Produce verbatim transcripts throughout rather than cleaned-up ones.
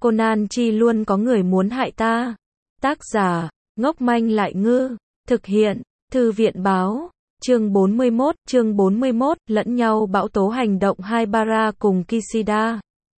Conan chi luôn có người muốn hại ta. Tác giả, ngốc manh lại ngư. Thực hiện, Thư viện báo. Chương bốn mươi mốt, chương bốn mươi mốt, lẫn nhau bão tố hành động Haibara cùng Kishida.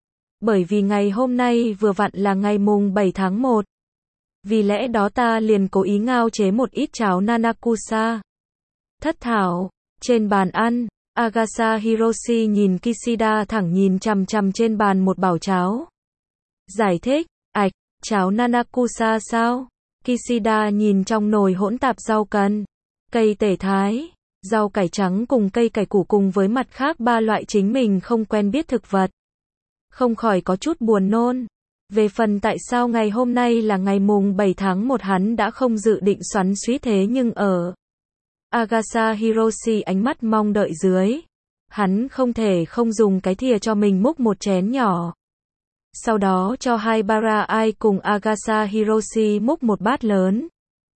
Bởi vì ngày hôm nay vừa vặn là ngày mùng bảy tháng một. Vì lẽ đó ta liền cố ý ngao chế một ít cháo Nanakusa. Thất thảo, trên bàn ăn, Agasa Hiroshi nhìn Kishida thẳng nhìn chằm chằm trên bàn một bảo cháo. Giải thích, ạch, cháo Nanakusa sao? Kishida nhìn trong nồi hỗn tạp rau cần, cây tể thái, rau cải trắng cùng cây cải củ cùng với mặt khác ba loại chính mình không quen biết thực vật. Không khỏi có chút buồn nôn. Về phần tại sao ngày hôm nay là ngày mùng bảy tháng một hắn đã không dự định xoắn xuýt thế nhưng ở Agasa Hiroshi ánh mắt mong đợi dưới. Hắn không thể không dùng cái thìa cho mình múc một chén nhỏ. Sau đó cho Haibara ai cùng Agasa Hiroshi múc một bát lớn.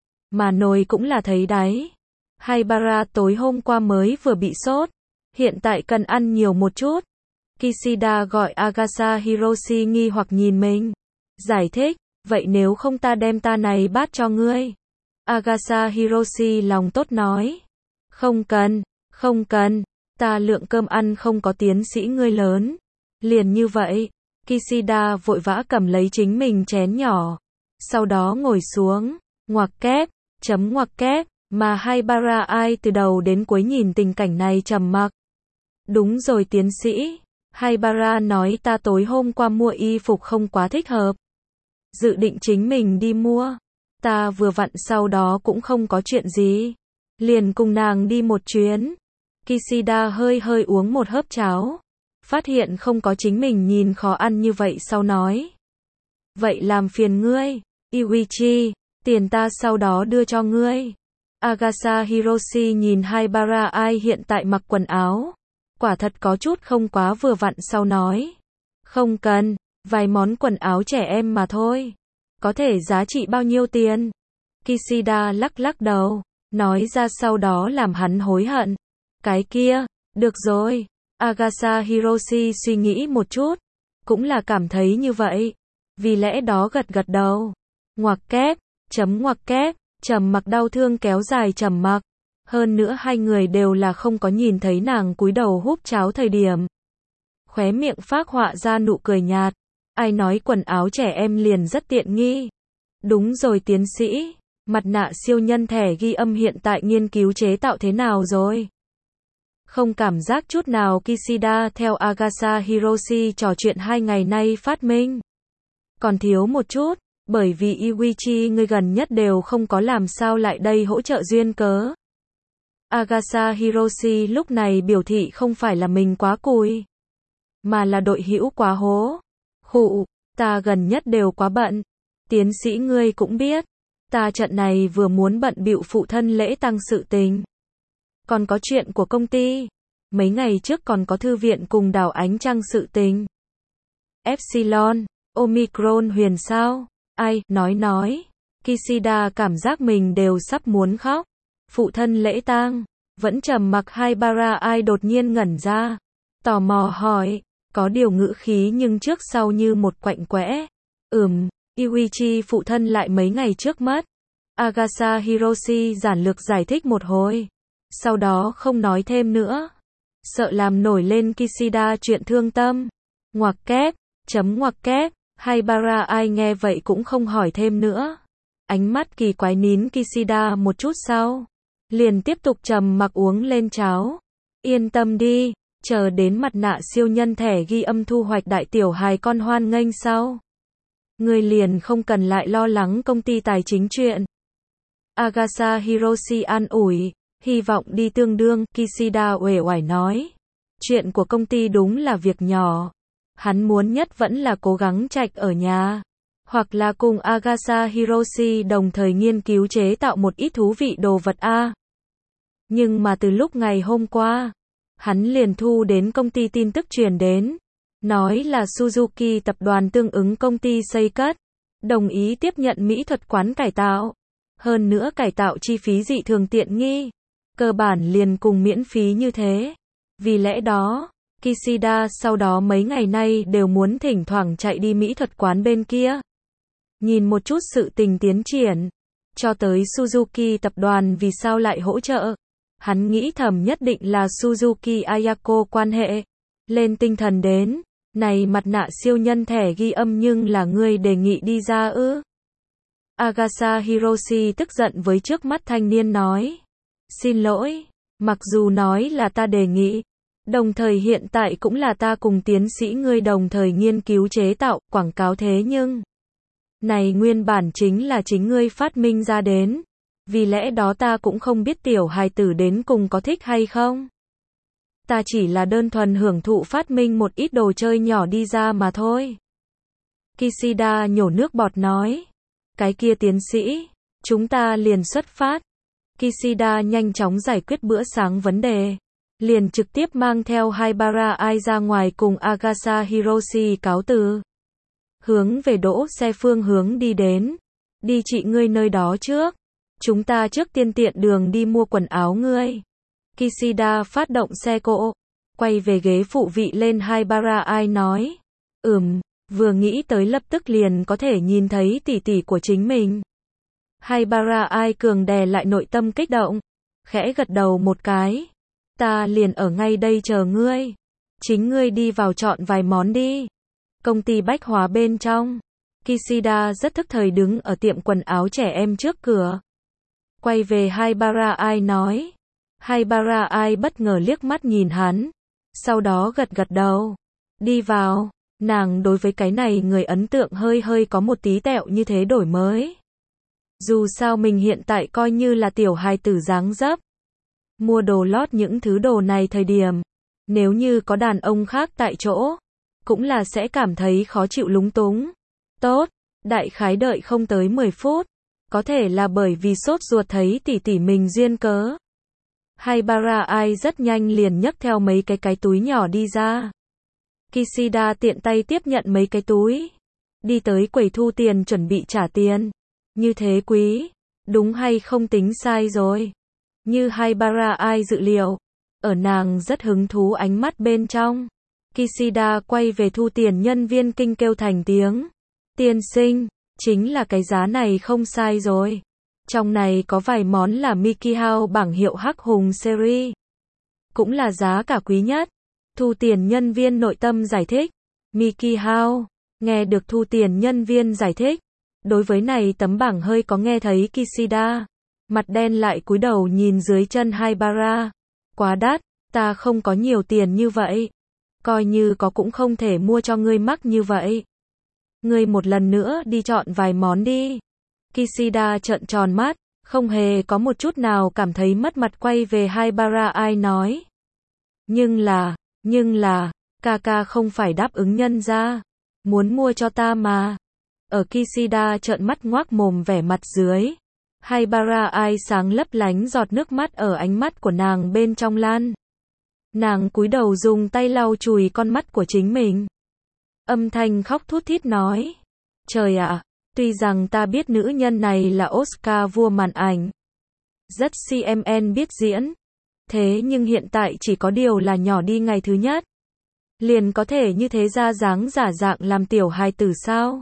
Mà nồi cũng là thấy đáy. Haibara tối hôm qua mới vừa bị sốt. Hiện tại cần ăn nhiều một chút. Kishida gọi Agasa Hiroshi nghi hoặc nhìn mình. Giải thích, vậy nếu không ta đem ta này bát cho ngươi. Agasa Hiroshi lòng tốt nói. Không cần, không cần, ta lượng cơm ăn không có tiến sĩ ngươi lớn. Liền như vậy, Kishida vội vã cầm lấy chính mình chén nhỏ. Sau đó ngồi xuống, ngoặc kép, chấm ngoặc kép, mà Haibara ai từ đầu đến cuối nhìn tình cảnh này trầm mặc. Đúng rồi tiến sĩ. Haibara nói ta tối hôm qua mua y phục không quá thích hợp. Dự định chính mình đi mua. Ta vừa vặn sau đó cũng không có chuyện gì. Liền cùng nàng đi một chuyến. Kishida hơi hơi uống một hớp cháo. Phát hiện không có chính mình nhìn khó ăn như vậy sau nói. Vậy làm phiền ngươi, Iwichi, tiền ta sau đó đưa cho ngươi. Agasa Hiroshi nhìn Haibara ai hiện tại mặc quần áo. Quả thật có chút không quá vừa vặn sau nói. Không cần, vài món quần áo trẻ em mà thôi. Có thể giá trị bao nhiêu tiền? Kishida lắc lắc đầu, nói ra sau đó làm hắn hối hận. Cái kia, được rồi. Agasa Hiroshi suy nghĩ một chút. Cũng là cảm thấy như vậy. Vì lẽ đó gật gật đầu. Ngoặc kép, chấm ngoặc kép, trầm mặc đau thương kéo dài trầm mặc. Hơn nữa hai người đều là không có nhìn thấy nàng cúi đầu húp cháo thời điểm. Khóe miệng phác họa ra nụ cười nhạt. Ai nói quần áo trẻ em liền rất tiện nghi. Đúng rồi tiến sĩ. Mặt nạ siêu nhân thẻ ghi âm hiện tại nghiên cứu chế tạo thế nào rồi? Không cảm giác chút nào Kishida theo Agasa Hiroshi trò chuyện hai ngày nay phát minh. Còn thiếu một chút, bởi vì Iwichi người gần nhất đều không có làm sao lại đây hỗ trợ duyên cớ. Agasa Hiroshi lúc này biểu thị không phải là mình quá cùi, mà là đội hữu quá hố. Khụ, ta gần nhất đều quá bận. Tiến sĩ ngươi cũng biết, ta trận này vừa muốn bận bịu phụ thân lễ tăng sự tình. Còn có chuyện của công ty. Mấy ngày trước còn có thư viện cùng đảo ánh trăng sự tình. Epsilon, Omicron huyền sao? Ai, nói nói. Kishida cảm giác mình đều sắp muốn khóc. Phụ thân lễ tang, vẫn trầm mặc Haibara ai đột nhiên ngẩn ra. Tò mò hỏi, có điều ngữ khí nhưng trước sau như một quạnh quẽ. Ừm, Iwichi phụ thân lại mấy ngày trước mất. Agasa Hiroshi giản lược giải thích một hồi. Sau đó không nói thêm nữa. Sợ làm nổi lên Kishida chuyện thương tâm. Ngoặc kép, chấm ngoặc kép, Haibara ai nghe vậy cũng không hỏi thêm nữa. Ánh mắt kỳ quái nín Kishida một chút sau. Liền tiếp tục trầm mặc uống lên cháo. Yên tâm đi, chờ đến mặt nạ siêu nhân thẻ ghi âm thu hoạch đại tiểu hài con hoan nghênh sau. Người liền không cần lại lo lắng công ty tài chính chuyện. Agasa Hiroshi an ủi, hy vọng đi tương đương, Kishida uể oải nói. Chuyện của công ty đúng là việc nhỏ. Hắn muốn nhất vẫn là cố gắng trạch ở nhà. Hoặc là cùng Agasa Hiroshi đồng thời nghiên cứu chế tạo một ít thú vị đồ vật a. Nhưng mà từ lúc ngày hôm qua, hắn liền thu đến công ty tin tức truyền đến. Nói là Suzuki tập đoàn tương ứng công ty xây cất. Đồng ý tiếp nhận mỹ thuật quán cải tạo. Hơn nữa cải tạo chi phí dị thường tiện nghi. Cơ bản liền cùng miễn phí như thế. Vì lẽ đó, Kishida sau đó mấy ngày nay đều muốn thỉnh thoảng chạy đi mỹ thuật quán bên kia. Nhìn một chút sự tình tiến triển. Cho tới Suzuki tập đoàn vì sao lại hỗ trợ. Hắn nghĩ thầm nhất định là Suzuki Ayako quan hệ. Lên tinh thần đến. Này mặt nạ siêu nhân thẻ ghi âm nhưng là ngươi đề nghị đi ra ư. Agasha Hiroshi tức giận với trước mắt thanh niên nói. Xin lỗi. Mặc dù nói là ta đề nghị. Đồng thời hiện tại cũng là ta cùng tiến sĩ ngươi đồng thời nghiên cứu chế tạo, quảng cáo thế nhưng. Này nguyên bản chính là chính ngươi phát minh ra đến. Vì lẽ đó ta cũng không biết tiểu hài tử đến cùng có thích hay không. Ta chỉ là đơn thuần hưởng thụ phát minh một ít đồ chơi nhỏ đi ra mà thôi. Kishida nhổ nước bọt nói. Cái kia tiến sĩ, chúng ta liền xuất phát. Kishida nhanh chóng giải quyết bữa sáng vấn đề. Liền trực tiếp mang theo Haibara Ai ra ngoài cùng Agasha Hiroshi cáo từ. Hướng về đỗ xe phương hướng đi đến. Đi chị ngươi nơi đó trước. Chúng ta trước tiên tiện đường đi mua quần áo ngươi. Kishida phát động xe cộ. Quay về ghế phụ vị lên Haibara Ai nói. Ừm, vừa nghĩ tới lập tức liền có thể nhìn thấy tỷ tỷ của chính mình. Haibara Ai cường đè lại nội tâm kích động. Khẽ gật đầu một cái. Ta liền ở ngay đây chờ ngươi. Chính ngươi đi vào chọn vài món đi. Công ty bách hóa bên trong. Kishida rất thức thời đứng ở tiệm quần áo trẻ em trước cửa. Quay về Haibara Ai nói. Haibara Ai bất ngờ liếc mắt nhìn hắn. Sau đó gật gật đầu. Đi vào. Nàng đối với cái này người ấn tượng hơi hơi có một tí tẹo như thế đổi mới. Dù sao mình hiện tại coi như là tiểu hài tử dáng dấp. Mua đồ lót những thứ đồ này thời điểm. Nếu như có đàn ông khác tại chỗ. Cũng là sẽ cảm thấy khó chịu lúng túng. Tốt. Đại khái đợi không tới mười phút. Có thể là bởi vì sốt ruột thấy tỷ tỷ mình duyên cớ. Haibara Ai rất nhanh liền nhấc theo mấy cái cái túi nhỏ đi ra. Kishida tiện tay tiếp nhận mấy cái túi. Đi tới quầy thu tiền chuẩn bị trả tiền. Như thế quý. Đúng hay không tính sai rồi. Như Haibara Ai dự liệu. Ở nàng rất hứng thú ánh mắt bên trong. Kishida quay về thu tiền nhân viên kinh kêu thành tiếng. Tiên sinh, chính là cái giá này không sai rồi. Trong này có vài món là Mickey House bảng hiệu Hắc Hùng series. Cũng là giá cả quý nhất. Thu tiền nhân viên nội tâm giải thích. Mickey House. Nghe được thu tiền nhân viên giải thích. Đối với này tấm bảng hơi có nghe thấy Kishida. Mặt đen lại cúi đầu nhìn dưới chân Haibara. Quá đắt, ta không có nhiều tiền như vậy. Coi như có cũng không thể mua cho ngươi mắc như vậy. Ngươi một lần nữa đi chọn vài món đi. Kishida trợn tròn mắt, không hề có một chút nào cảm thấy mất mặt quay về Haibara Ai nói. Nhưng là, nhưng là, Kaka không phải đáp ứng nhân ra. Muốn mua cho ta mà. Ở Kishida trợn mắt ngoác mồm vẻ mặt dưới. Haibara Ai sáng lấp lánh giọt nước mắt ở ánh mắt của nàng bên trong lan. Nàng cúi đầu dùng tay lau chùi con mắt của chính mình. Âm thanh khóc thút thít nói. Trời ạ, tuy rằng ta biết nữ nhân này là Oscar vua màn ảnh. Rất xê em en biết diễn. Thế nhưng hiện tại chỉ có điều là nhỏ đi ngày thứ nhất. Liền có thể như thế ra dáng giả dạng làm tiểu hài tử sao?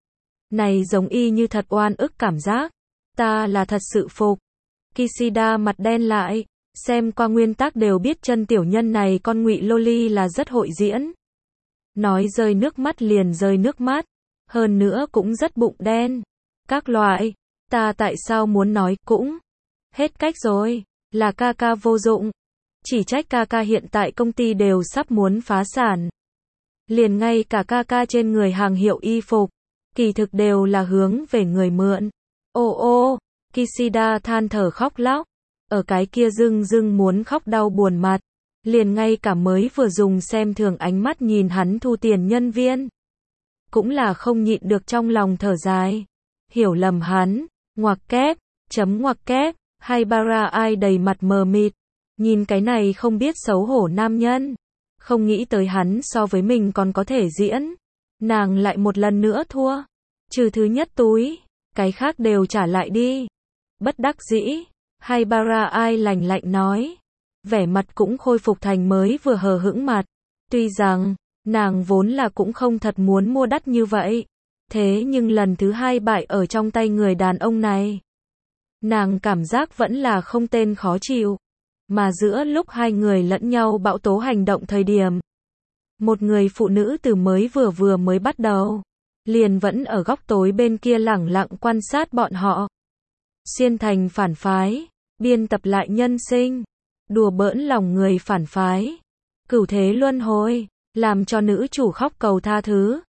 Này giống y như thật oan ức cảm giác. Ta là thật sự phục. Kishida mặt đen lại. Xem qua nguyên tắc đều biết chân tiểu nhân này con ngụy loli là rất hội diễn. Nói rơi nước mắt liền rơi nước mắt. Hơn nữa cũng rất bụng đen. Các loại. Ta tại sao muốn nói cũng. Hết cách rồi. Là Kaka vô dụng. Chỉ trách Kaka hiện tại công ty đều sắp muốn phá sản. Liền ngay cả Kaka trên người hàng hiệu y phục. Kỳ thực đều là hướng về người mượn. Ô ô. Kishida than thở khóc lóc. Ở cái kia dưng dưng muốn khóc đau buồn mặt. Liền ngay cả mới vừa dùng xem thường ánh mắt nhìn hắn thu tiền nhân viên. Cũng là không nhịn được trong lòng thở dài. Hiểu lầm hắn. Ngoặc kép. Chấm ngoặc kép. Haibara Ai đầy mặt mờ mịt. Nhìn cái này không biết xấu hổ nam nhân. Không nghĩ tới hắn so với mình còn có thể diễn. Nàng lại một lần nữa thua. Trừ thứ nhất túi. Cái khác đều trả lại đi. Bất đắc dĩ. Haibara Ai lạnh lạnh nói. Vẻ mặt cũng khôi phục thành mới vừa hờ hững mặt. Tuy rằng, nàng vốn là cũng không thật muốn mua đắt như vậy. Thế nhưng lần thứ hai bại ở trong tay người đàn ông này. Nàng cảm giác vẫn là không tên khó chịu. Mà giữa lúc hai người lẫn nhau bão tố hành động thời điểm. Một người phụ nữ từ mới vừa vừa mới bắt đầu. Liền vẫn ở góc tối bên kia lẳng lặng quan sát bọn họ. Xuyên thành phản phái. Biên tập lại nhân sinh. Đùa bỡn lòng người phản phái. Cửu thế luân hồi. Làm cho nữ chủ khóc cầu tha thứ.